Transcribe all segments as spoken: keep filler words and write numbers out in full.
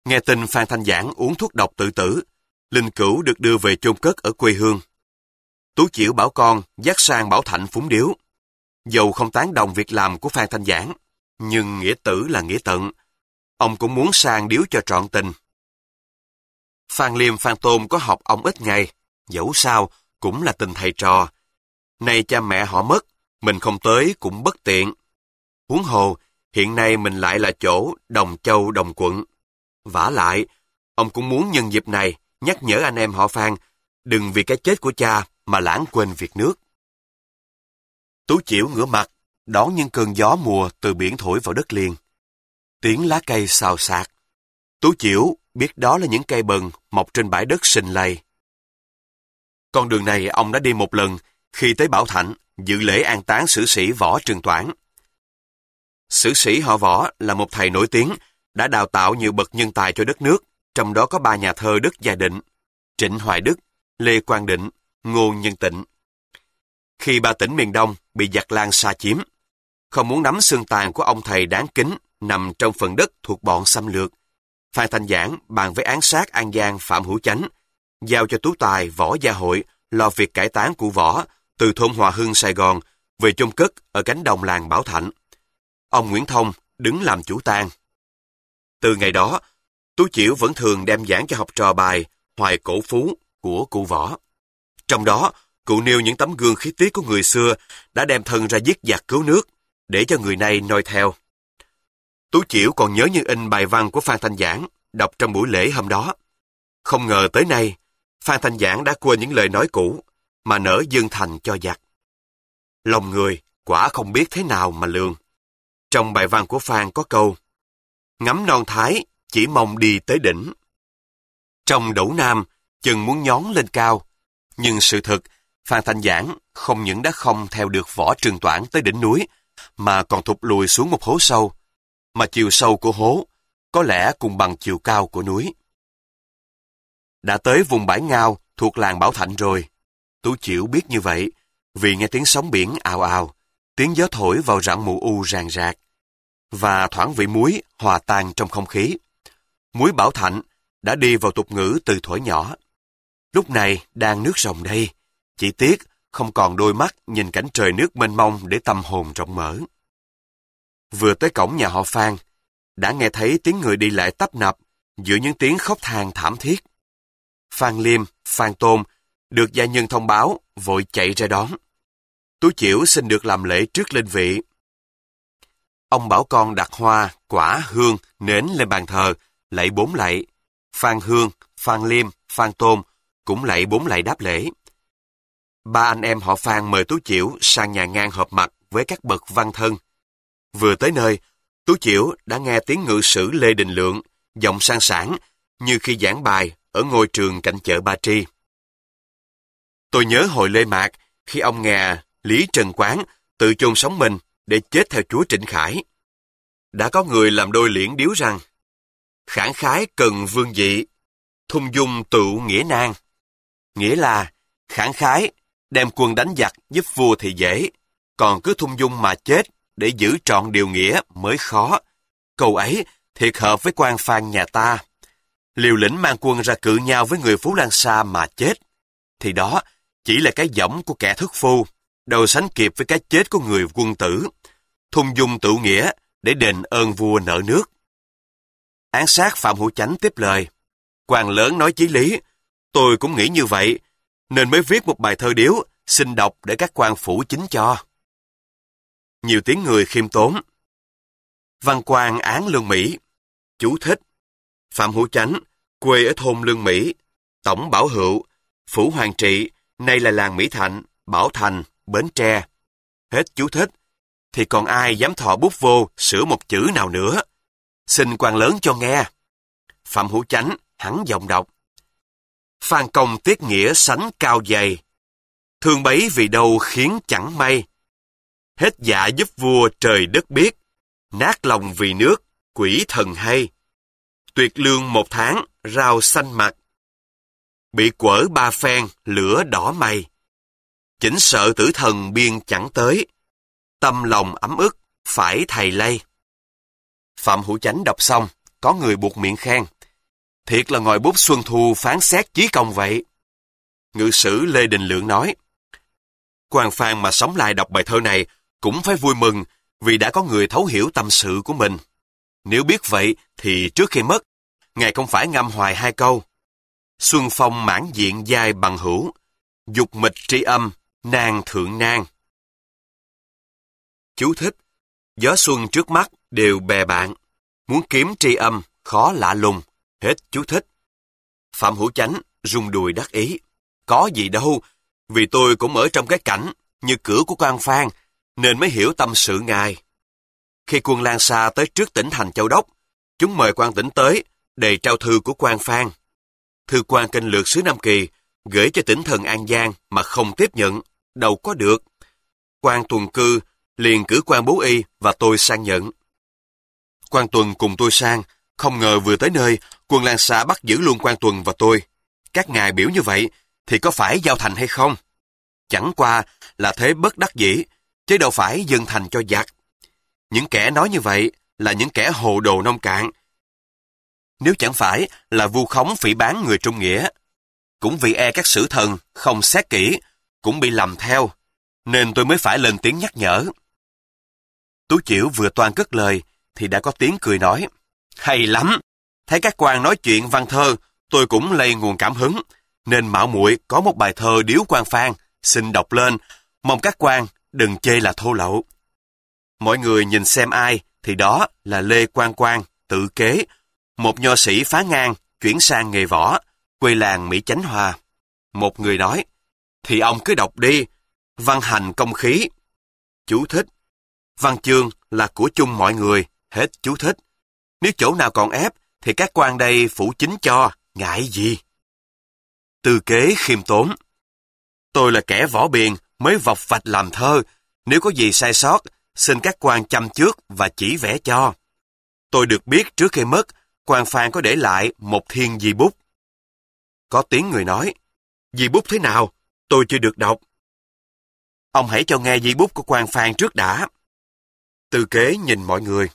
Nghe tin Phan Thanh Giảng uống thuốc độc tự tử, linh cữu được đưa về chôn cất ở quê hương. Tú Chiểu bảo con dắt sang Bảo Thạnh phúng điếu. Dầu không tán đồng việc làm của Phan Thanh Giảng, nhưng nghĩa tử là nghĩa tận. Ông cũng muốn sang điếu cho trọn tình. Phan Liêm Phan Tôn có học ông ít ngày, dẫu sao cũng là tình thầy trò. Nay cha mẹ họ mất, mình không tới cũng bất tiện. Huống hồ, hiện nay mình lại là chỗ đồng châu đồng quận. Vả lại, ông cũng muốn nhân dịp này nhắc nhở anh em họ Phan, đừng vì cái chết của cha mà lãng quên việc nước. Tú Chiểu ngửa mặt, đón những cơn gió mùa từ biển thổi vào đất liền. Tiếng lá cây xào xạc. Tú Chiểu biết đó là những cây bần mọc trên bãi đất xình lầy. Con đường này ông đã đi một lần khi tới Bảo Thạnh dự lễ an táng sử sĩ Võ Trường Toản. Sử sĩ họ Võ là một thầy nổi tiếng, đã đào tạo nhiều bậc nhân tài cho đất nước, trong đó có ba nhà thơ đất Gia Định, Trịnh Hoài Đức, Lê Quang Định, Ngô Nhân Tịnh. Khi ba tỉnh miền Đông bị giặc Lan sa chiếm, không muốn nắm xương tàn của ông thầy đáng kính nằm trong phần đất thuộc bọn xâm lược, Phan Thanh Giảng bàn với án sát An Giang Phạm Hữu Chánh, giao cho Tú Tài Võ Gia Hội lo việc cải táng của Võ từ thôn Hòa Hưng Sài Gòn về chôn cất ở cánh đồng làng Bảo Thạnh. Ông Nguyễn Thông đứng làm chủ tang. Từ ngày đó, Tú Chiểu vẫn thường đem giảng cho học trò bài Hoài Cổ Phú của cụ Võ. Trong đó, cụ nêu những tấm gương khí tiết của người xưa đã đem thân ra giết giặc cứu nước, để cho người này noi theo. Tú Chiểu còn nhớ như in bài văn của Phan Thanh Giảng đọc trong buổi lễ hôm đó. Không ngờ tới nay, Phan Thanh Giảng đã quên những lời nói cũ, mà nỡ dâng thành cho giặc. Lòng người quả không biết thế nào mà lường. Trong bài văn của Phan có câu: ngắm non thái, chỉ mong đi tới đỉnh. Trong Đẩu Nam, chừng muốn nhón lên cao. Nhưng sự thực, Phan Thanh Giảng không những đã không theo được Võ Trường Toản tới đỉnh núi, mà còn thụt lùi xuống một hố sâu, mà chiều sâu của hố có lẽ cùng bằng chiều cao của núi. Đã tới vùng bãi Ngao thuộc làng Bảo Thạnh rồi. Tú Chiểu biết như vậy, vì nghe tiếng sóng biển ào ào, tiếng gió thổi vào rặng mù u ràng rạc, và thoảng vị muối hòa tan trong không khí. Muối Bảo Thạnh đã đi vào tục ngữ từ thuở nhỏ. Lúc này đang nước rồng đây, chỉ tiếc không còn đôi mắt nhìn cảnh trời nước mênh mông để tâm hồn rộng mở. Vừa tới cổng nhà họ Phan, đã nghe thấy tiếng người đi lại tấp nập giữa những tiếng khóc than thảm thiết. Phan Liêm, Phan Tôn được gia nhân thông báo, vội chạy ra đón. Tú Chiểu xin được làm lễ trước linh vị. Ông bảo con đặt hoa, quả, hương, nến lên bàn thờ, lạy bốn lạy. Phan Hương, Phan Liêm, Phan Tôn cũng lạy bốn lạy đáp lễ. Ba anh em họ Phan mời Tú Chiểu sang nhà ngang họp mặt với các bậc văn thân. Vừa tới nơi, Tú Chiểu đã nghe tiếng ngự sử Lê Đình Lượng, giọng sang sảng như khi giảng bài ở ngôi trường cạnh chợ Ba Tri. Tôi nhớ hồi Lê Mạc, khi ông nghe Lý Trần Quán tự chôn sống mình để chết theo chúa Trịnh Khải. Đã có người làm đôi liễn điếu rằng: khảng khái cần vương vị, thung dung tựu nghĩa nan. Nghĩa là khảng khái đem quân đánh giặc giúp vua thì dễ, còn cứ thung dung mà chết để giữ trọn điều nghĩa mới khó. Câu ấy thiệt hợp với quan Phan nhà ta. Liều lĩnh mang quân ra cự nhau với người Phú Lan Sa mà chết, thì đó chỉ là cái giọng của kẻ thất phu, đâu sánh kịp với cái chết của người quân tử. Thung dung tựu nghĩa để đền ơn vua nợ nước. Án sát Phạm Hữu Chánh tiếp lời: quan lớn nói chí lý, tôi cũng nghĩ như vậy, nên mới viết một bài thơ điếu xin đọc để các quan phủ chính cho. Nhiều tiếng người khiêm tốn. Văn quan án Lương Mỹ. Chú thích: Phạm Hữu Chánh, quê ở thôn Lương Mỹ, tổng Bảo Hữu, phủ Hoàng Trị, nay là làng Mỹ Thạnh, Bảo Thành, Bến Tre. Hết chú thích. Thì còn ai dám thò bút vô sửa một chữ nào nữa? Xin quan lớn cho nghe. Phạm Hữu Chánh hắn giọng đọc: Phan công tiết nghĩa sánh cao dày, thương bấy vì đâu khiến chẳng may. Hết dạ giúp vua trời đất biết, nát lòng vì nước quỷ thần hay. Tuyệt lương một tháng rau xanh mặt, bị quở ba phen lửa đỏ mày. Chỉnh sợ tử thần biên chẳng tới, tâm lòng ấm ức phải thầy lây. Phạm Hữu Chánh đọc xong, có người buột miệng khen: Thiệt là ngòi bút xuân thu phán xét chí công vậy. Ngự sử Lê Đình Lượng nói, Quang Phan mà sống lại đọc bài thơ này cũng phải vui mừng vì đã có người thấu hiểu tâm sự của mình. Nếu biết vậy thì trước khi mất, Ngài không phải ngâm hoài hai câu. Xuân phong mãn diện giai bằng hữu, dục mịch tri âm, nan thượng nan. Chú thích, gió xuân trước mắt đều bè bạn, muốn kiếm tri âm khó lạ lùng. Hết chú thích. Phạm Hữu Chánh rung đùi đắc ý. Có gì đâu, vì tôi cũng ở trong cái cảnh như cửa của Quang Phan, nên mới hiểu tâm sự Ngài. Khi quân Lan Sa tới trước tỉnh thành Châu Đốc, chúng mời quan tỉnh tới, đề trao thư của Quang Phan. Thư quan kinh lược xứ Nam Kỳ, gửi cho tỉnh thần An Giang mà không tiếp nhận, đâu có được. Quan Tuần Cư liền cử quan Bố Y và tôi sang nhận. Quan Tuần cùng tôi sang, không ngờ vừa tới nơi, quân Lan Sa bắt giữ luôn quan Tuần và tôi. Các ngài biểu như vậy, thì có phải giao thành hay không? Chẳng qua là thế bất đắc dĩ, chứ đâu phải dâng thành cho giặc. Những kẻ nói như vậy là những kẻ hồ đồ nông cạn. Nếu chẳng phải là vu khống phỉ báng người trung nghĩa, cũng vì e các sử thần không xét kỹ, cũng bị lầm theo, nên tôi mới phải lên tiếng nhắc nhở. Tú Chiểu vừa toan cất lời, thì đã có tiếng cười nói, hay lắm, thấy các quan nói chuyện văn thơ, tôi cũng lây nguồn cảm hứng, nên mạo muội có một bài thơ điếu Quang Phan, xin đọc lên, mong các quan đừng chê là thô lậu. Mọi người nhìn xem ai, thì đó là Lê Quang Quang, tự kế, một nho sĩ phá ngang, chuyển sang nghề võ, quê làng Mỹ Chánh Hòa. Một người nói, thì ông cứ đọc đi, văn hành công khí. Chú thích, văn chương là của chung mọi người, hết chú thích. Nếu chỗ nào còn ép, thì các quan đây phủ chính cho, ngại gì? Tư kế khiêm tốn. Tôi là kẻ võ biền, mới vọc vạch làm thơ, nếu có gì sai sót, xin các quan chăm trước và chỉ vẽ cho. Tôi được biết trước khi mất, Quang Phan có để lại một thiên di bút. Có tiếng người nói, di bút thế nào? Tôi chưa được đọc. Ông hãy cho nghe di bút của Quang Phan trước đã. Tư kế nhìn mọi người.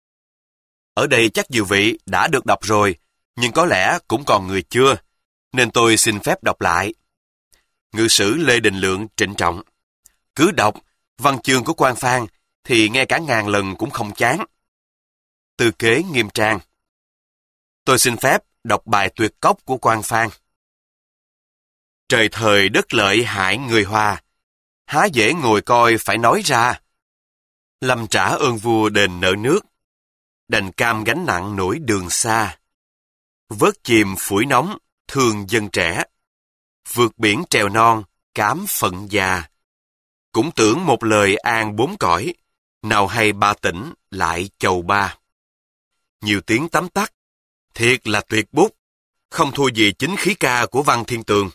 Ở đây chắc nhiều vị đã được đọc rồi, nhưng có lẽ cũng còn người chưa, nên tôi xin phép đọc lại. Ngự sử Lê Đình Lượng trịnh trọng. Cứ đọc, văn chương của Quang Phan, thì nghe cả ngàn lần cũng không chán. Tư kế nghiêm trang. Tôi xin phép đọc bài tuyệt cốc của Quang Phan. Trời thời đất lợi hại người Hoa, há dễ ngồi coi phải nói ra. Lâm trả ơn vua đền nợ nước, đành cam gánh nặng nỗi đường xa. Vớt chìm phủi nóng, thương dân trẻ, vượt biển trèo non, cám phận già. Cũng tưởng một lời an bốn cõi, nào hay ba tỉnh lại chầu ba. Nhiều tiếng tấm tắc, thiệt là tuyệt bút, không thua gì chính khí ca của Văn Thiên Tường.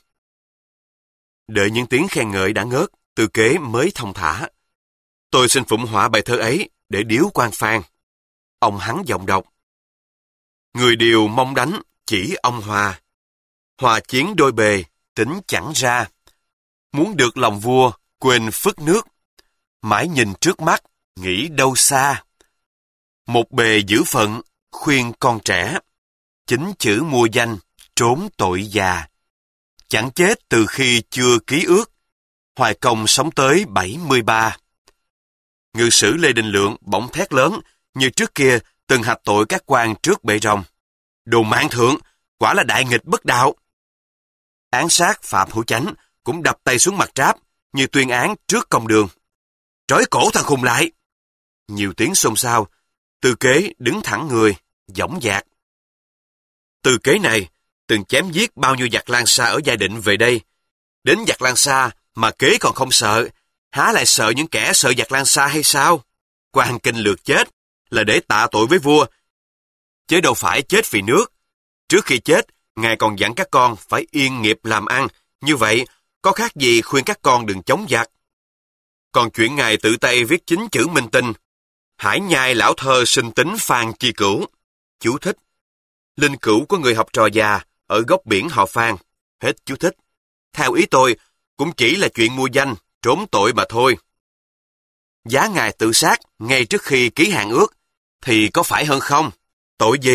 Đợi những tiếng khen ngợi đã ngớt, Tư kế mới thông thả. Tôi xin phụng họa bài thơ ấy để điếu Quang Phan. Ông hắn giọng đọc. Người điều mong đánh, chỉ ông Hòa. Hòa chiến đôi bề, tính chẳng ra. Muốn được lòng vua, quên phước nước. Mãi nhìn trước mắt, nghĩ đâu xa. Một bề giữ phận, khuyên con trẻ. Chính chữ mua danh, trốn tội già. Chẳng chết từ khi chưa ký ước. Hoài Công sống tới bảy mươi ba. Ngự sử Lê Đình Lượng bỗng thét lớn, như trước kia từng hạch tội các quan trước bệ rồng. Đồ mạng thượng, quả là đại nghịch bất đạo. Án sát Phạm Hữu Chánh cũng đập tay xuống mặt tráp, như tuyên án trước công đường. Trói cổ thằng khùng lại. Nhiều tiếng xôn xao, Tư kế đứng thẳng người, dõng dạc. Tư kế này từng chém giết bao nhiêu giặc Lan Sa ở Gia Định về đây. Đến giặc Lan Sa mà kế còn không sợ, há lại sợ những kẻ sợ giặc Lan Sa hay sao? Quan Kinh Lược chết là để tạ tội với vua, chứ đâu phải chết vì nước. Trước khi chết, Ngài còn dặn các con phải yên nghiệp làm ăn, như vậy có khác gì khuyên các con đừng chống giặc. Còn chuyện Ngài tự tay viết chính chữ minh tinh, Hải nhai lão thơ sinh tính Phan Chi Cửu. Chú thích. Linh cữu của người học trò già ở góc biển họ Phan. Hết chú thích. Theo ý tôi, cũng chỉ là chuyện mua danh, trốn tội mà thôi. Giá Ngài tự sát ngay trước khi ký hàng ước, thì có phải hơn không? Tội gì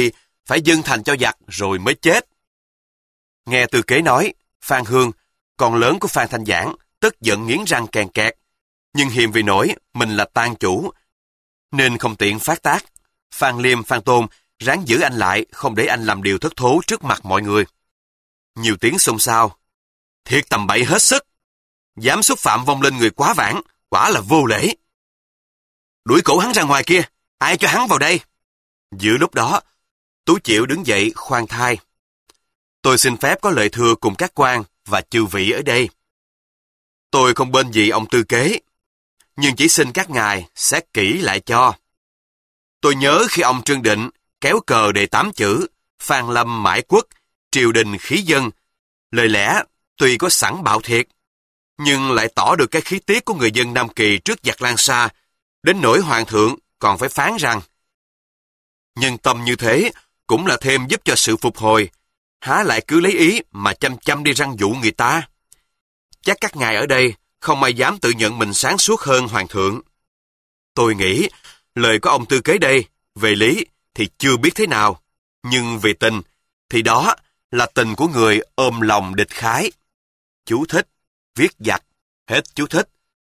phải dâng thành cho giặc rồi mới chết. Nghe Tư Kế nói, Phan Hương, con lớn của Phan Thanh Giảng, tức giận nghiến răng kèn kẹt, nhưng hiềm vì nổi mình là tang chủ, nên không tiện phát tác. Phan Liêm, Phan Tôn ráng giữ anh lại, không để anh làm điều thất thố trước mặt mọi người. Nhiều tiếng xôn xao. Thiệt tầm bậy hết sức. Dám xúc phạm vong linh người quá vãng, quả là vô lễ. Đuổi cổ hắn ra ngoài kia, ai cho hắn vào đây? Giữa lúc đó, Tú Chiểu đứng dậy khoan thai. Tôi xin phép có lời thưa cùng các quan và chư vị ở đây. Tôi không bên gì ông Tư Kế, nhưng chỉ xin các ngài xét kỹ lại cho. Tôi nhớ khi ông Trương Định kéo cờ đề tám chữ Phan Lâm mãi quốc, triều đình khí dân, lời lẽ tuy có sẵn bạo thiệt, nhưng lại tỏ được cái khí tiết của người dân Nam Kỳ trước giặc Lan Sa, đến nỗi hoàng thượng còn phải phán rằng nhân tâm như thế cũng là thêm giúp cho sự phục hồi, há lại cứ lấy ý mà chăm chăm đi răn dụ người ta. Chắc các ngài ở đây không ai dám tự nhận mình sáng suốt hơn hoàng thượng. Tôi nghĩ lời của ông Tư Kế đây, về lý thì chưa biết thế nào, nhưng về tình thì đó là tình của người ôm lòng địch khái. Chú thích, viết giặc, hết chú thích.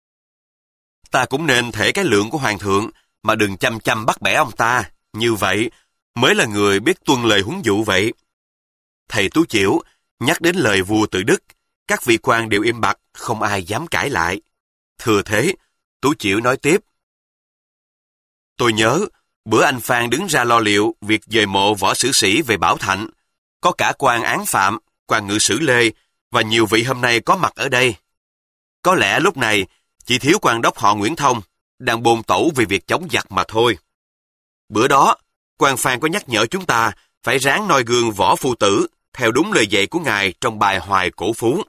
Ta cũng nên thể cái lượng của hoàng thượng mà đừng chăm chăm bắt bẻ ông ta, như vậy mới là người biết tuân lời huấn dụ vậy. Thầy Tú Chiểu nhắc đến lời vua tự đức, các vị quan đều im bặt, không ai dám cãi lại. Thừa thế, Tú Chiểu nói tiếp. Tôi nhớ, bữa anh Phan đứng ra lo liệu việc dời mộ võ sử sĩ về Bảo Thạnh, có cả quan án phạm, quan ngự sử Lê và nhiều vị hôm nay có mặt ở đây. Có lẽ lúc này chỉ thiếu quan đốc họ Nguyễn Thông đang bôn tẩu vì việc chống giặc mà thôi. Bữa đó, quan Phan có nhắc nhở chúng ta phải ráng noi gương võ phu tử theo đúng lời dạy của ngài trong bài Hoài Cổ Phú.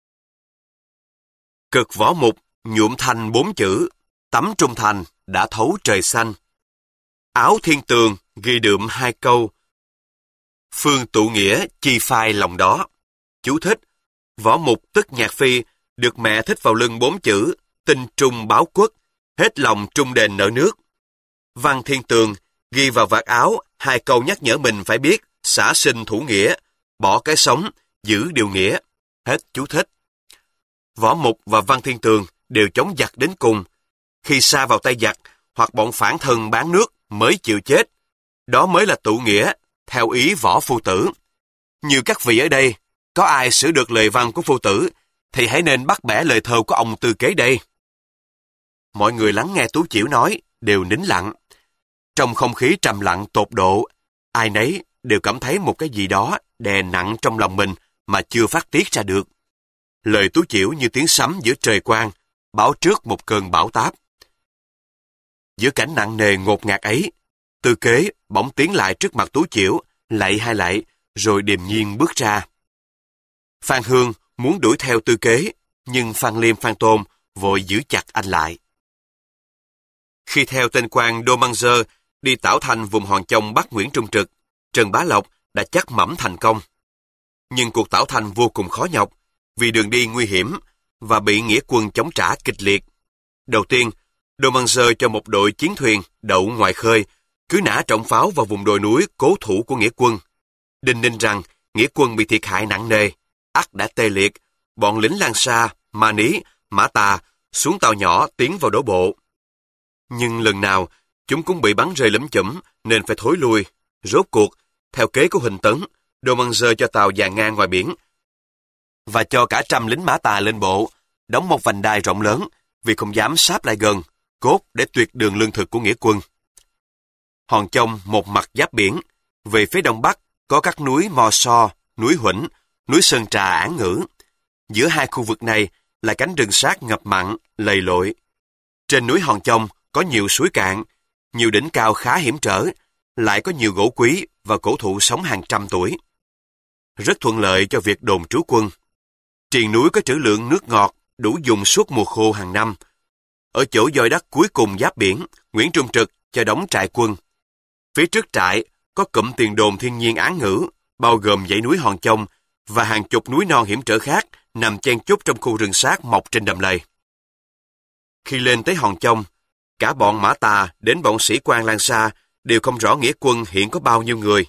Cực võ mục nhuộm thành bốn chữ, tấm trung thành đã thấu trời xanh. Áo thiên tường ghi đượm hai câu, phương tụ nghĩa chi phai lòng đó. Chú thích, võ mục tức Nhạc Phi được mẹ thích vào lưng bốn chữ, tinh trung báo quốc, hết lòng trung đền nợ nước. Văn thiên tường ghi vào vạt áo hai câu nhắc nhở mình phải biết xả sinh thủ nghĩa, bỏ cái sống, giữ điều nghĩa. Hết chú thích. Võ mục và Văn Thiên Tường đều chống giặc đến cùng. Khi sa vào tay giặc hoặc bọn phản thân bán nước mới chịu chết. Đó mới là tụ nghĩa, theo ý võ phu tử. Như các vị ở đây, có ai sửa được lời văn của phu tử, thì hãy nên bắt bẻ lời thơ của ông Tư Kế đây. Mọi người lắng nghe Tú Chiểu nói, đều nín lặng. Trong không khí trầm lặng tột độ, ai nấy đều cảm thấy một cái gì đó đè nặng trong lòng mình mà chưa phát tiết ra được. Lời Tú Chiểu như tiếng sấm giữa trời quang, báo trước một cơn bão táp. Giữa cảnh nặng nề ngột ngạt ấy, Tư Kế bỗng tiến lại trước mặt Tú Chiểu, lạy hai lạy, rồi điềm nhiên bước ra. Phan Hương muốn đuổi theo Tư Kế, nhưng Phan Liêm, Phan Tôn vội giữ chặt anh lại. Khi theo tên quan Đô Măng Dơ đi tảo thành vùng Hòn Chông bắt Nguyễn Trung Trực, Trần Bá Lộc đã chắc mẩm thành công. Nhưng cuộc tảo thành vô cùng khó nhọc, vì đường đi nguy hiểm và bị nghĩa quân chống trả kịch liệt. Đầu tiên, Đô Măng Dơ cho một đội chiến thuyền đậu ngoài khơi, cứ nã trọng pháo vào vùng đồi núi cố thủ của nghĩa quân. Đinh ninh rằng nghĩa quân bị thiệt hại nặng nề, ắt đã tê liệt, bọn lính Lan Sa, Ma Ní, Mã Tà xuống tàu nhỏ tiến vào đổ bộ. Nhưng lần nào, chúng cũng bị bắn rơi lấm chủm nên phải thối lui. Rốt cuộc, theo kế của Huỳnh Tấn, Đô Măng Dơ cho tàu dàn ngang ngoài biển và cho cả trăm lính Mã Tà lên bộ, đóng một vành đai rộng lớn vì không dám sáp lại gần, cốt để tuyệt đường lương thực của nghĩa quân. Hòn Chông một mặt giáp biển, về phía đông bắc có các núi Mò So, núi Huỳnh, núi Sơn Trà Án Ngữ. Giữa hai khu vực này là cánh rừng sát ngập mặn, lầy lội. Trên núi Hòn Chông có nhiều suối cạn, nhiều đỉnh cao khá hiểm trở, lại có nhiều gỗ quý và cổ thụ sống hàng trăm tuổi. Rất thuận lợi cho việc đồn trú quân. Triền núi có trữ lượng nước ngọt, đủ dùng suốt mùa khô hàng năm. Ở chỗ doi đất cuối cùng giáp biển, Nguyễn Trung Trực cho đóng trại quân. Phía trước trại có cụm tiền đồn thiên nhiên Án Ngữ, bao gồm dãy núi Hòn Chông và hàng chục núi non hiểm trở khác nằm chen chúc trong khu rừng sát mọc trên đầm lầy. Khi lên tới Hòn Chông, cả bọn Mã Tà đến bọn sĩ quan Lan Sa đều không rõ nghĩa quân hiện có bao nhiêu người.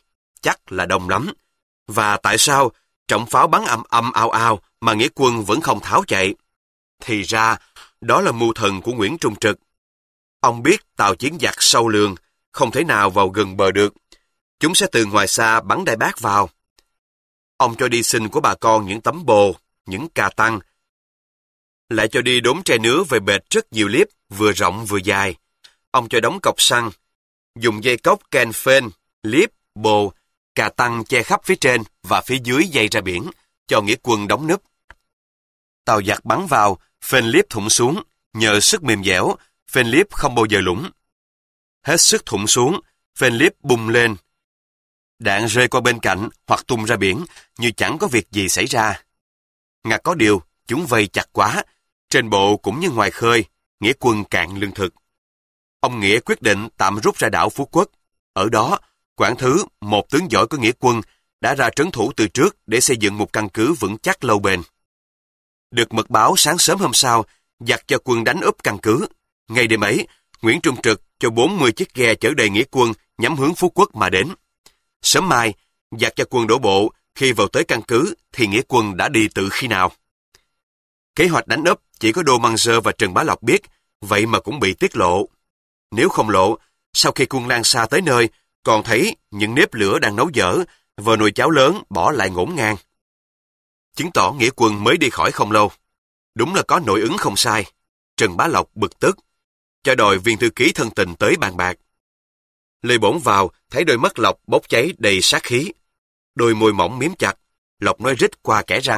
chắc là đông lắm. Và tại sao trọng pháo bắn ầm ầm ào ào mà nghĩa quân vẫn không tháo chạy? Thì ra, đó là mưu thần của Nguyễn Trung Trực. Ông biết tàu chiến giặc sâu lường, không thể nào vào gần bờ được. Chúng sẽ từ ngoài xa bắn đại bác vào. Ông cho đi xin của bà con những tấm bồ, những cà tăng. Lại cho đi đốn tre nứa về bệt rất nhiều liếp, vừa rộng vừa dài. Ông cho đóng cọc xăng, dùng dây cốc ken phên, liếp, bồ, cà tăng che khắp phía trên và phía dưới dây ra biển, cho nghĩa quân đóng núp. Tàu giặc bắn vào, phên liếp thủng xuống, nhờ sức mềm dẻo, phên liếp không bao giờ lũng. Hết sức thủng xuống, phên liếp bung lên. Đạn rơi qua bên cạnh hoặc tung ra biển như chẳng có việc gì xảy ra. Ngặt có điều, chúng vây chặt quá, trên bộ cũng như ngoài khơi, nghĩa quân cạn lương thực. Ông Nghĩa quyết định tạm rút ra đảo Phú Quốc. Ở đó, Quảng Thứ, một tướng giỏi của nghĩa quân, đã ra trấn thủ từ trước để xây dựng một căn cứ vững chắc lâu bền. Được mật báo sáng sớm hôm sau, giặc cho quân đánh úp căn cứ. Ngay đêm ấy, Nguyễn Trung Trực cho bốn mươi chiếc ghe chở đầy nghĩa quân nhắm hướng Phú Quốc mà đến. Sớm mai, giặc cho quân đổ bộ, khi vào tới căn cứ thì nghĩa quân đã đi từ khi nào. Kế hoạch đánh úp chỉ có Đô Măng Dơ và Trần Bá Lộc biết, vậy mà cũng bị tiết lộ. Nếu không lộ, sau khi quân Lan Sa tới nơi, còn thấy những nếp lửa đang nấu dở và nồi cháo lớn bỏ lại ngổn ngang. Chứng tỏ nghĩa quân mới đi khỏi không lâu. Đúng là có nội ứng không sai. Trần Bá Lộc bực tức, cho đòi viên thư ký thân tình tới bàn bạc. Lê Bổn vào, thấy đôi mắt Lộc bốc cháy đầy sát khí. Đôi môi mỏng miếm chặt, Lộc nói rít qua kẽ răng.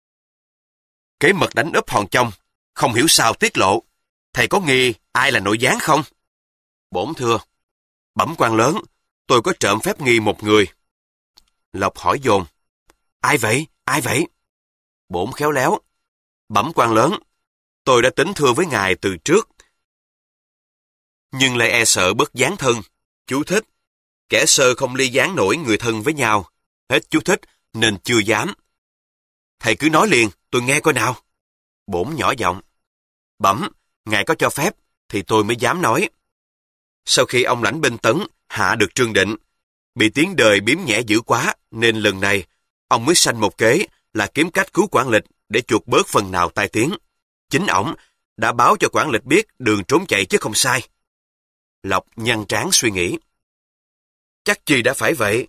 Kế mật đánh úp Hòn Trong, không hiểu sao tiết lộ. Thầy có nghi ai là nội gián không? Bổn thưa, bẩm quan lớn, tôi có trộm phép nghi một người. Lộc hỏi dồn, ai vậy, ai vậy? Bổn khéo léo, bẩm quan lớn, tôi đã tính thưa với ngài từ trước. Nhưng lại e sợ bất gián thân. Chú thích, kẻ sơ không ly gián nổi người thân với nhau. Hết chú thích, nên chưa dám. Thầy cứ nói liền, tôi nghe coi nào. Bổn nhỏ giọng, bẩm, ngài có cho phép, thì tôi mới dám nói. Sau khi ông lãnh binh tấn, hạ được Trương Định, bị tiếng đời biếm nhẹ dữ quá, nên lần này, ông mới sanh một kế là kiếm cách cứu Quảng Lịch để chuộc bớt phần nào tai tiếng. Chính ổng đã báo cho Quảng Lịch biết đường trốn chạy chứ không sai. Lộc nhăn trán suy nghĩ. Chắc chi đã phải vậy.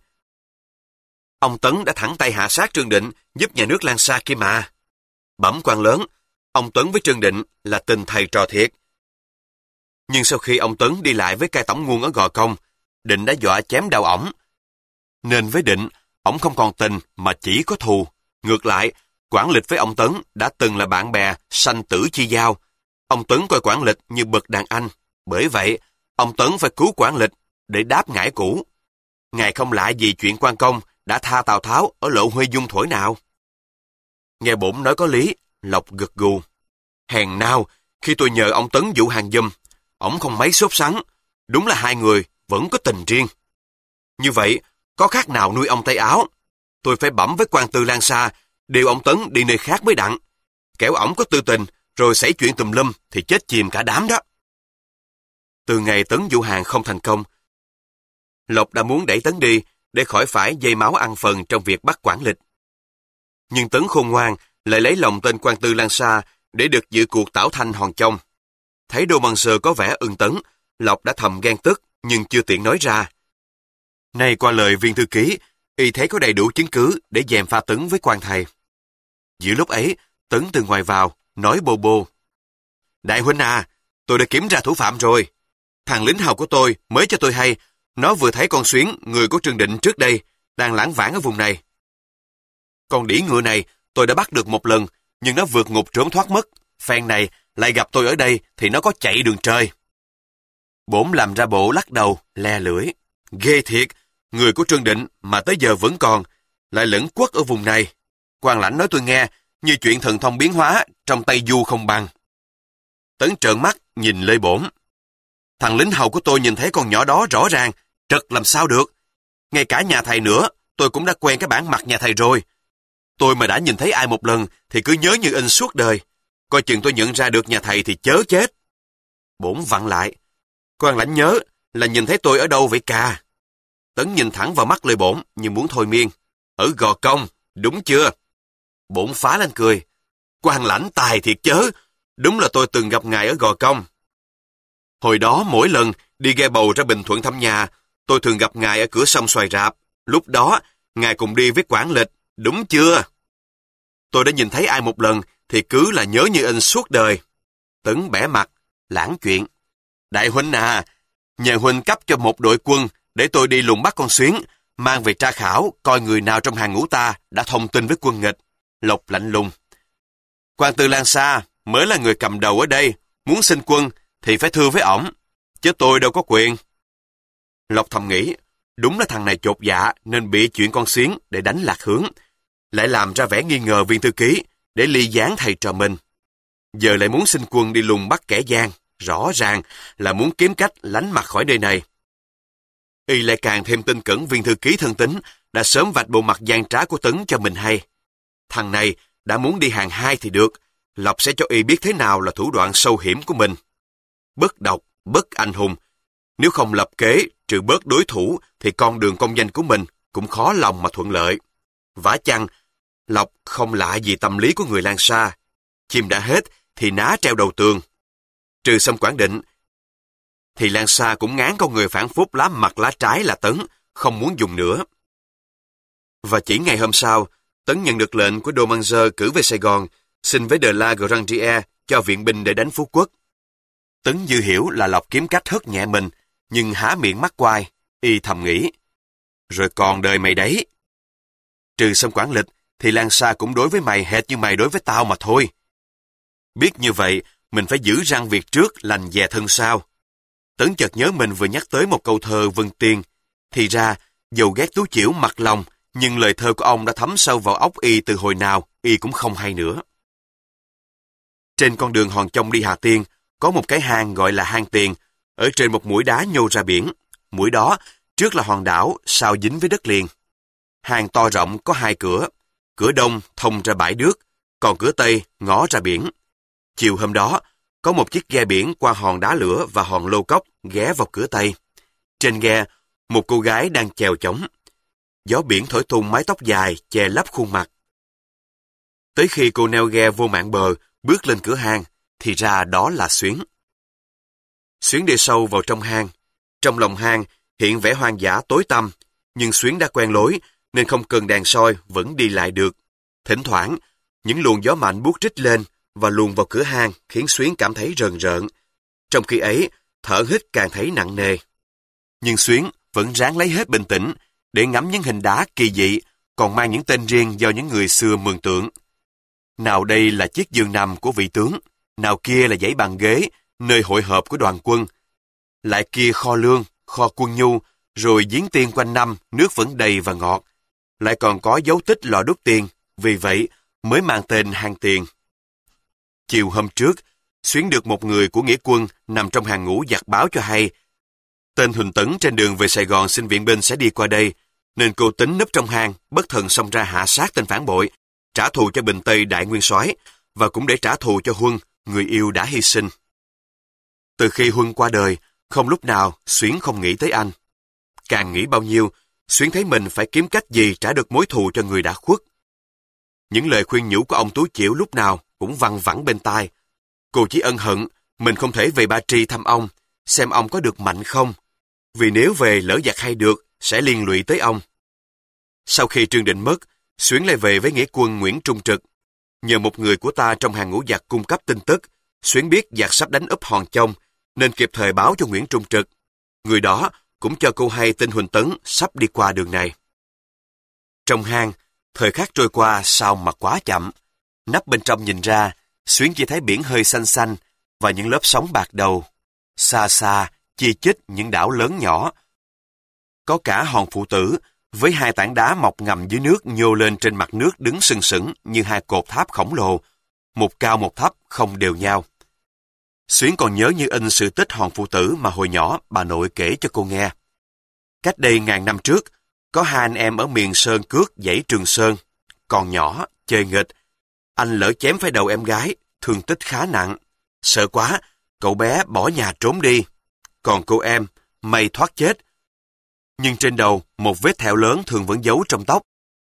Ông Tấn đã thẳng tay hạ sát Trương Định giúp nhà nước Lan Sa kia mà. Bẩm quan lớn, ông Tấn với Trương Định là tình thầy trò thiệt. Nhưng sau khi ông Tấn đi lại với cai tổng nguồn ở Gò Công, Định đã dọa chém đầu ổng. Nên với Định, ổng không còn tình mà chỉ có thù. Ngược lại, Quảng Lịch với ông Tấn đã từng là bạn bè, sanh tử chi giao. Ông Tấn coi Quảng Lịch như bậc đàn anh. Bởi vậy, ông Tấn phải cứu Quảng Lịch để đáp ngải cũ. Ngài không lạ gì chuyện quan công đã tha Tào Tháo ở lộ Huê Dung thổi nào. Nghe bổn nói có lý, Lộc gật gù. Hèn nào, khi tôi nhờ ông Tấn vụ hàng giùm, ổng không mấy sốt sắng. Đúng là hai người vẫn có tình riêng. Như vậy, có khác nào nuôi ông tay áo. Tôi phải bẩm với quan tư Lan Sa, điều ông Tấn đi nơi khác mới đặng. Kẻo ổng có tư tình, rồi xảy chuyện tùm lum thì chết chìm cả đám đó. Từ ngày Tấn vụ hàng không thành công, Lộc đã muốn đẩy Tấn đi để khỏi phải dây máu ăn phần trong việc bắt Quảng Lịch. Nhưng Tấn khôn ngoan lại lấy lòng tên quan tư Lan Sa để được dự cuộc tảo thanh Hòn Trong. Thấy Đô Măng Sơ có vẻ ưng Tấn, Lộc đã thầm ghen tức nhưng chưa tiện nói ra. Nay qua lời viên thư ký, y thấy có đầy đủ chứng cứ để gièm pha Tấn với quan thầy. Giữa lúc ấy, Tấn từ ngoài vào, nói bô bô. Đại huynh à, tôi đã kiểm ra thủ phạm rồi. Thằng lính hầu của tôi mới cho tôi hay, nó vừa thấy con Xuyến, người của Trương Định trước đây, đang lãng vãng ở vùng này. Con đĩ ngựa này tôi đã bắt được một lần, nhưng nó vượt ngục trốn thoát mất. Phen này lại gặp tôi ở đây thì nó có chạy đường trời. Bổn làm ra bộ lắc đầu, le lưỡi. Ghê thiệt, người của Trương Định mà tới giờ vẫn còn, lại lẫn quất ở vùng này. Quan lãnh nói tôi nghe, như chuyện thần thông biến hóa trong Tây Du không bằng. Tấn trợn mắt nhìn Lê Bổn. Thằng lính hầu của tôi nhìn thấy con nhỏ đó rõ ràng, trật làm sao được. Ngay cả nhà thầy nữa, tôi cũng đã quen cái bản mặt nhà thầy rồi. Tôi mà đã nhìn thấy ai một lần thì cứ nhớ như in suốt đời. Coi chừng tôi nhận ra được nhà thầy thì chớ chết. Bổn vặn lại. Quan lãnh nhớ là nhìn thấy tôi ở đâu vậy cà? Tấn nhìn thẳng vào mắt Lê Bổn như muốn thôi miên. Ở Gò Công, đúng chưa? Bổn phá lên cười. Quan lãnh tài thiệt chớ. Đúng là tôi từng gặp ngài ở Gò Công. Hồi đó mỗi lần đi ghe bầu ra Bình Thuận thăm nhà, tôi thường gặp ngài ở cửa sông Xoài Rạp. Lúc đó, ngài cùng đi với Quản Lịch, đúng chưa? Tôi đã nhìn thấy ai một lần thì cứ là nhớ như in suốt đời. Tấn bẻ mặt, lãng chuyện. Đại huynh à, nhờ huynh cấp cho một đội quân để tôi đi lùng bắt con Xuyến, mang về tra khảo coi người nào trong hàng ngũ ta đã thông tin với quân nghịch. Lộc lạnh lùng. Quan Tư Lan Sa mới là người cầm đầu ở đây, muốn xin quân thì phải thưa với ổng, chứ tôi đâu có quyền. Lộc thầm nghĩ, đúng là thằng này chột dạ nên bị chuyện con Xuyến để đánh lạc hướng, lại làm ra vẻ nghi ngờ viên thư ký để ly gián thầy trò mình. Giờ lại muốn xin quân đi lùng bắt kẻ gian, rõ ràng là muốn kiếm cách lánh mặt khỏi nơi này. Y lại càng thêm tin cẩn viên thư ký thân tín đã sớm vạch bộ mặt gian trá của Tấn cho mình hay. Thằng này đã muốn đi hàng hai thì được, Lộc sẽ cho y biết thế nào là thủ đoạn sâu hiểm của mình. Bất độc, bất anh hùng. Nếu không lập kế, trừ bớt đối thủ, thì con đường công danh của mình cũng khó lòng mà thuận lợi. Vả chăng, Lộc không lạ gì tâm lý của người Lan Sa. Chim đã hết, thì ná treo đầu tường. Trừ xong Quảng Định, thì Lan Sa cũng ngán con người phản phúc lá mặt lá trái là Tấn, không muốn dùng nữa. Và chỉ ngày hôm sau, Tấn nhận được lệnh của Domanzer cử về Sài Gòn, xin với de la Grandier cho viện binh để đánh Phú Quốc. Tấn dư hiểu là Lộc kiếm cách hất nhẹ mình, nhưng há miệng mắc quai, y thầm nghĩ. Rồi còn đời mày đấy. Trừ xong Quảng Lịch, thì Lan Sa cũng đối với mày hệt như mày đối với tao mà thôi. Biết như vậy, mình phải giữ răng việc trước, lành dè thân sau. Tấn chợt nhớ mình vừa nhắc tới một câu thơ Vân Tiên. Thì ra, dầu ghét Tú Chiểu mặt lòng, nhưng lời thơ của ông đã thấm sâu vào óc y từ hồi nào, y cũng không hay nữa. Trên con đường Hòn Chông đi Hà Tiên, có một cái hang gọi là hang Tiền, ở trên một mũi đá nhô ra biển. Mũi đó, trước là hòn đảo, sau dính với đất liền. Hang to rộng có hai cửa. Cửa đông thông ra bãi nước, còn cửa tây ngó ra biển. Chiều hôm đó, có một chiếc ghe biển qua hòn đá lửa và hòn lô cốc ghé vào cửa tây. Trên ghe, một cô gái đang chèo chống. Gió biển thổi tung mái tóc dài che lấp khuôn mặt. Tới khi cô neo ghe vô mạn bờ, bước lên cửa hang, thì ra đó là Xuyến. Xuyến đi sâu vào trong hang. Trong lòng hang hiện vẻ hoang dã tối tăm, nhưng Xuyến đã quen lối nên không cần đèn soi vẫn đi lại được. Thỉnh thoảng, những luồng gió mạnh buốt rít lên và luồn vào cửa hang khiến Xuyến cảm thấy rờn rợn. Trong khi ấy, thở hít càng thấy nặng nề. Nhưng Xuyến vẫn ráng lấy hết bình tĩnh để ngắm những hình đá kỳ dị còn mang những tên riêng do những người xưa mường tượng. Nào đây là chiếc giường nằm của vị tướng, nào kia là dãy bàn ghế, nơi hội họp của đoàn quân. Lại kia kho lương, kho quân nhu, rồi giếng tiên quanh năm, nước vẫn đầy và ngọt. Lại còn có dấu tích lò đúc tiền, vì vậy mới mang tên hang Tiền. Chiều hôm trước, Xuyến được một người của nghĩa quân nằm trong hàng ngũ giặc báo cho hay. Tên Huỳnh Tấn trên đường về Sài Gòn xin viện binh sẽ đi qua đây, nên cô tính núp trong hang, bất thần xông ra hạ sát tên phản bội, trả thù cho Bình Tây đại nguyên soái và cũng để trả thù cho Huân, người yêu đã hy sinh. Từ khi Huân qua đời, không lúc nào Xuyến không nghĩ tới anh. Càng nghĩ bao nhiêu, Xuyến thấy mình phải kiếm cách gì trả được mối thù cho người đã khuất. Những lời khuyên nhủ của ông Tú Chiểu lúc nào cũng văng vẳng bên tai. Cô chỉ ân hận mình không thể về Ba Tri thăm ông, xem ông có được mạnh không. Vì nếu về lỡ giặc hay được, sẽ liên lụy tới ông. Sau khi Trương Định mất, Xuyến lại về với nghĩa quân Nguyễn Trung Trực. Nhờ một người của ta trong hàng ngũ giặc cung cấp tin tức, Xuyến biết giặc sắp đánh úp Hòn Chông, nên kịp thời báo cho Nguyễn Trung Trực. Người đó cũng cho cô hay tin Huỳnh Tấn sắp đi qua đường này. Trong hang, thời khắc trôi qua sao mà quá chậm. Nắp bên trong nhìn ra, Xuyến chỉ thấy biển hơi xanh xanh và những lớp sóng bạc đầu. Xa xa, chi chít những đảo lớn nhỏ. Có cả hòn Phụ Tử, với hai tảng đá mọc ngầm dưới nước nhô lên trên mặt nước đứng sừng sững như hai cột tháp khổng lồ, một cao một thấp không đều nhau. Xuyến còn nhớ như in sự tích hòn Phụ Tử mà hồi nhỏ bà nội kể cho cô nghe. Cách đây ngàn năm trước, có hai anh em ở miền Sơn Cước dãy Trường Sơn, còn nhỏ, chơi nghịch. Anh lỡ chém phải đầu em gái, thương tích khá nặng. Sợ quá, cậu bé bỏ nhà trốn đi. Còn cô em, may thoát chết. nhưng trên đầu một vết thẹo lớn thường vẫn giấu trong tóc.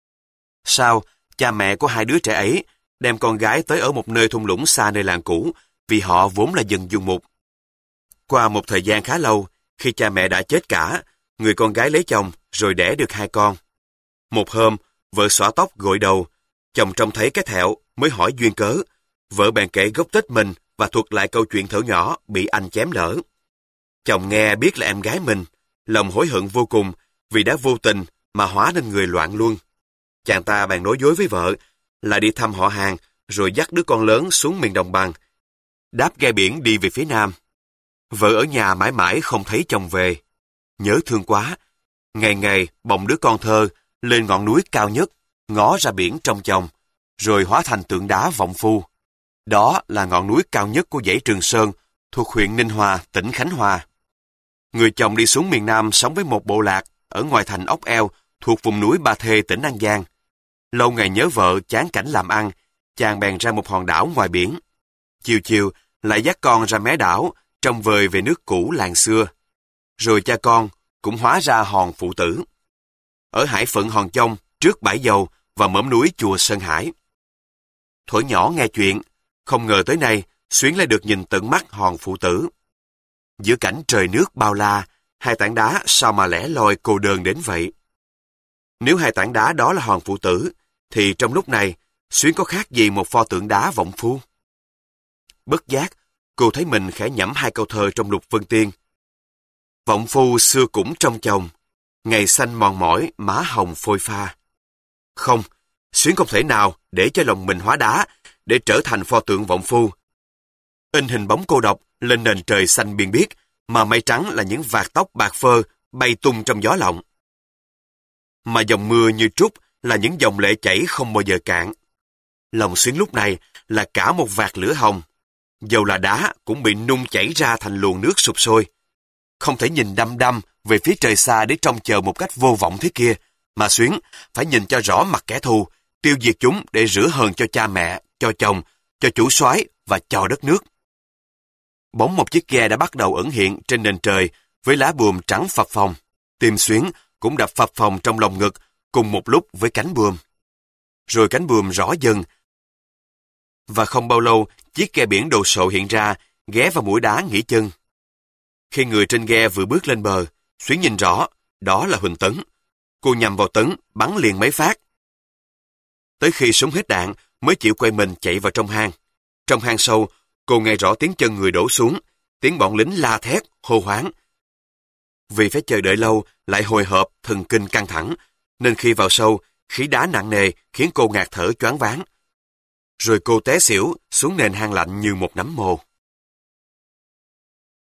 Sau, cha mẹ của hai đứa trẻ ấy đem con gái tới ở một nơi thung lũng xa nơi làng cũ, vì họ vốn là dân du mục. Qua một thời gian khá lâu, khi cha mẹ đã chết cả, người con gái lấy chồng rồi đẻ được hai con. Một hôm, vợ xõa tóc gội đầu, chồng trông thấy cái thẹo mới hỏi duyên cớ. Vợ bèn kể gốc tích mình và thuật lại câu chuyện thở nhỏ bị anh chém lỡ. Chồng nghe biết là em gái mình, lòng hối hận vô cùng vì đã vô tình mà hóa nên người loạn luân. Chàng ta bèn nói dối với vợ là đi thăm họ hàng rồi dắt đứa con lớn xuống miền đồng bằng, đáp ghe biển đi về phía nam. Vợ ở nhà mãi mãi không thấy chồng về. Nhớ thương quá, ngày ngày bồng đứa con thơ lên ngọn núi cao nhất, ngó ra biển trông chồng, rồi hóa thành tượng đá Vọng Phu. Đó là ngọn núi cao nhất của dãy Trường Sơn, thuộc huyện Ninh Hòa, tỉnh Khánh Hòa. Người chồng đi xuống miền Nam sống với một bộ lạc ở ngoài thành Ốc Eo, thuộc vùng núi Ba Thê, tỉnh An Giang. Lâu ngày nhớ vợ, chán cảnh làm ăn, chàng bèn ra một hòn đảo ngoài biển. Chiều chiều lại dắt con ra mé đảo, trông vời về nước cũ làng xưa. Rồi cha con cũng hóa ra hòn phụ tử. Ở hải phận Hòn Chông, trước bãi dầu và mỏm núi chùa Sơn Hải. Thuở nhỏ nghe chuyện, không ngờ tới nay Xuyến lại được nhìn tận mắt hòn phụ tử. Giữa cảnh trời nước bao la, hai tảng đá sao mà lẻ loi cô đơn đến vậy? Nếu hai tảng đá đó là hòn phụ tử, thì trong lúc này, Xuyến có khác gì một pho tượng đá Vọng Phu? Bất giác, cô thấy mình khẽ nhẩm hai câu thơ trong Lục Vân Tiên. Vọng Phu xưa cũng trong chồng, ngày xanh mòn mỏi, má hồng phôi pha. Không, Xuyến không thể nào để cho lòng mình hóa đá, để trở thành pho tượng Vọng Phu. In hình bóng cô độc lên nền trời xanh biên biếc, mà mây trắng là những vạt tóc bạc phơ bay tung trong gió lộng. Mà dòng mưa như trút là những dòng lệ chảy không bao giờ cạn. Lòng Xuyến lúc này là cả một vạt lửa hồng, dầu là đá cũng bị nung chảy ra thành luồng nước sục sôi. Không thể nhìn đăm đăm về phía trời xa để trông chờ một cách vô vọng thế kia, mà Xuyến phải nhìn cho rõ mặt kẻ thù, tiêu diệt chúng để rửa hờn cho cha mẹ, cho chồng, cho chủ soái và cho đất nước. Bóng một chiếc ghe đã bắt đầu ẩn hiện trên nền trời với lá buồm trắng phập phồng. Tim Xuyến cũng đập phập phồng trong lòng ngực cùng một lúc với cánh buồm. Rồi cánh buồm rõ dần. Và không bao lâu, chiếc ghe biển đồ sộ hiện ra, ghé vào mũi đá nghỉ chân. Khi người trên ghe vừa bước lên bờ, Xuyến nhìn rõ, đó là Huỳnh Tấn. Cô nhằm vào Tấn, bắn liền mấy phát. Tới khi súng hết đạn, mới chịu quay mình chạy vào trong hang. Trong hang sâu, cô nghe rõ tiếng chân người đổ xuống, tiếng bọn lính la thét, hô hoáng. Vì phải chờ đợi lâu, lại hồi hộp, thần kinh căng thẳng, nên khi vào sâu, khí đá nặng nề khiến cô ngạt thở choáng váng. Rồi cô té xỉu xuống nền hang lạnh như một nắm mồ.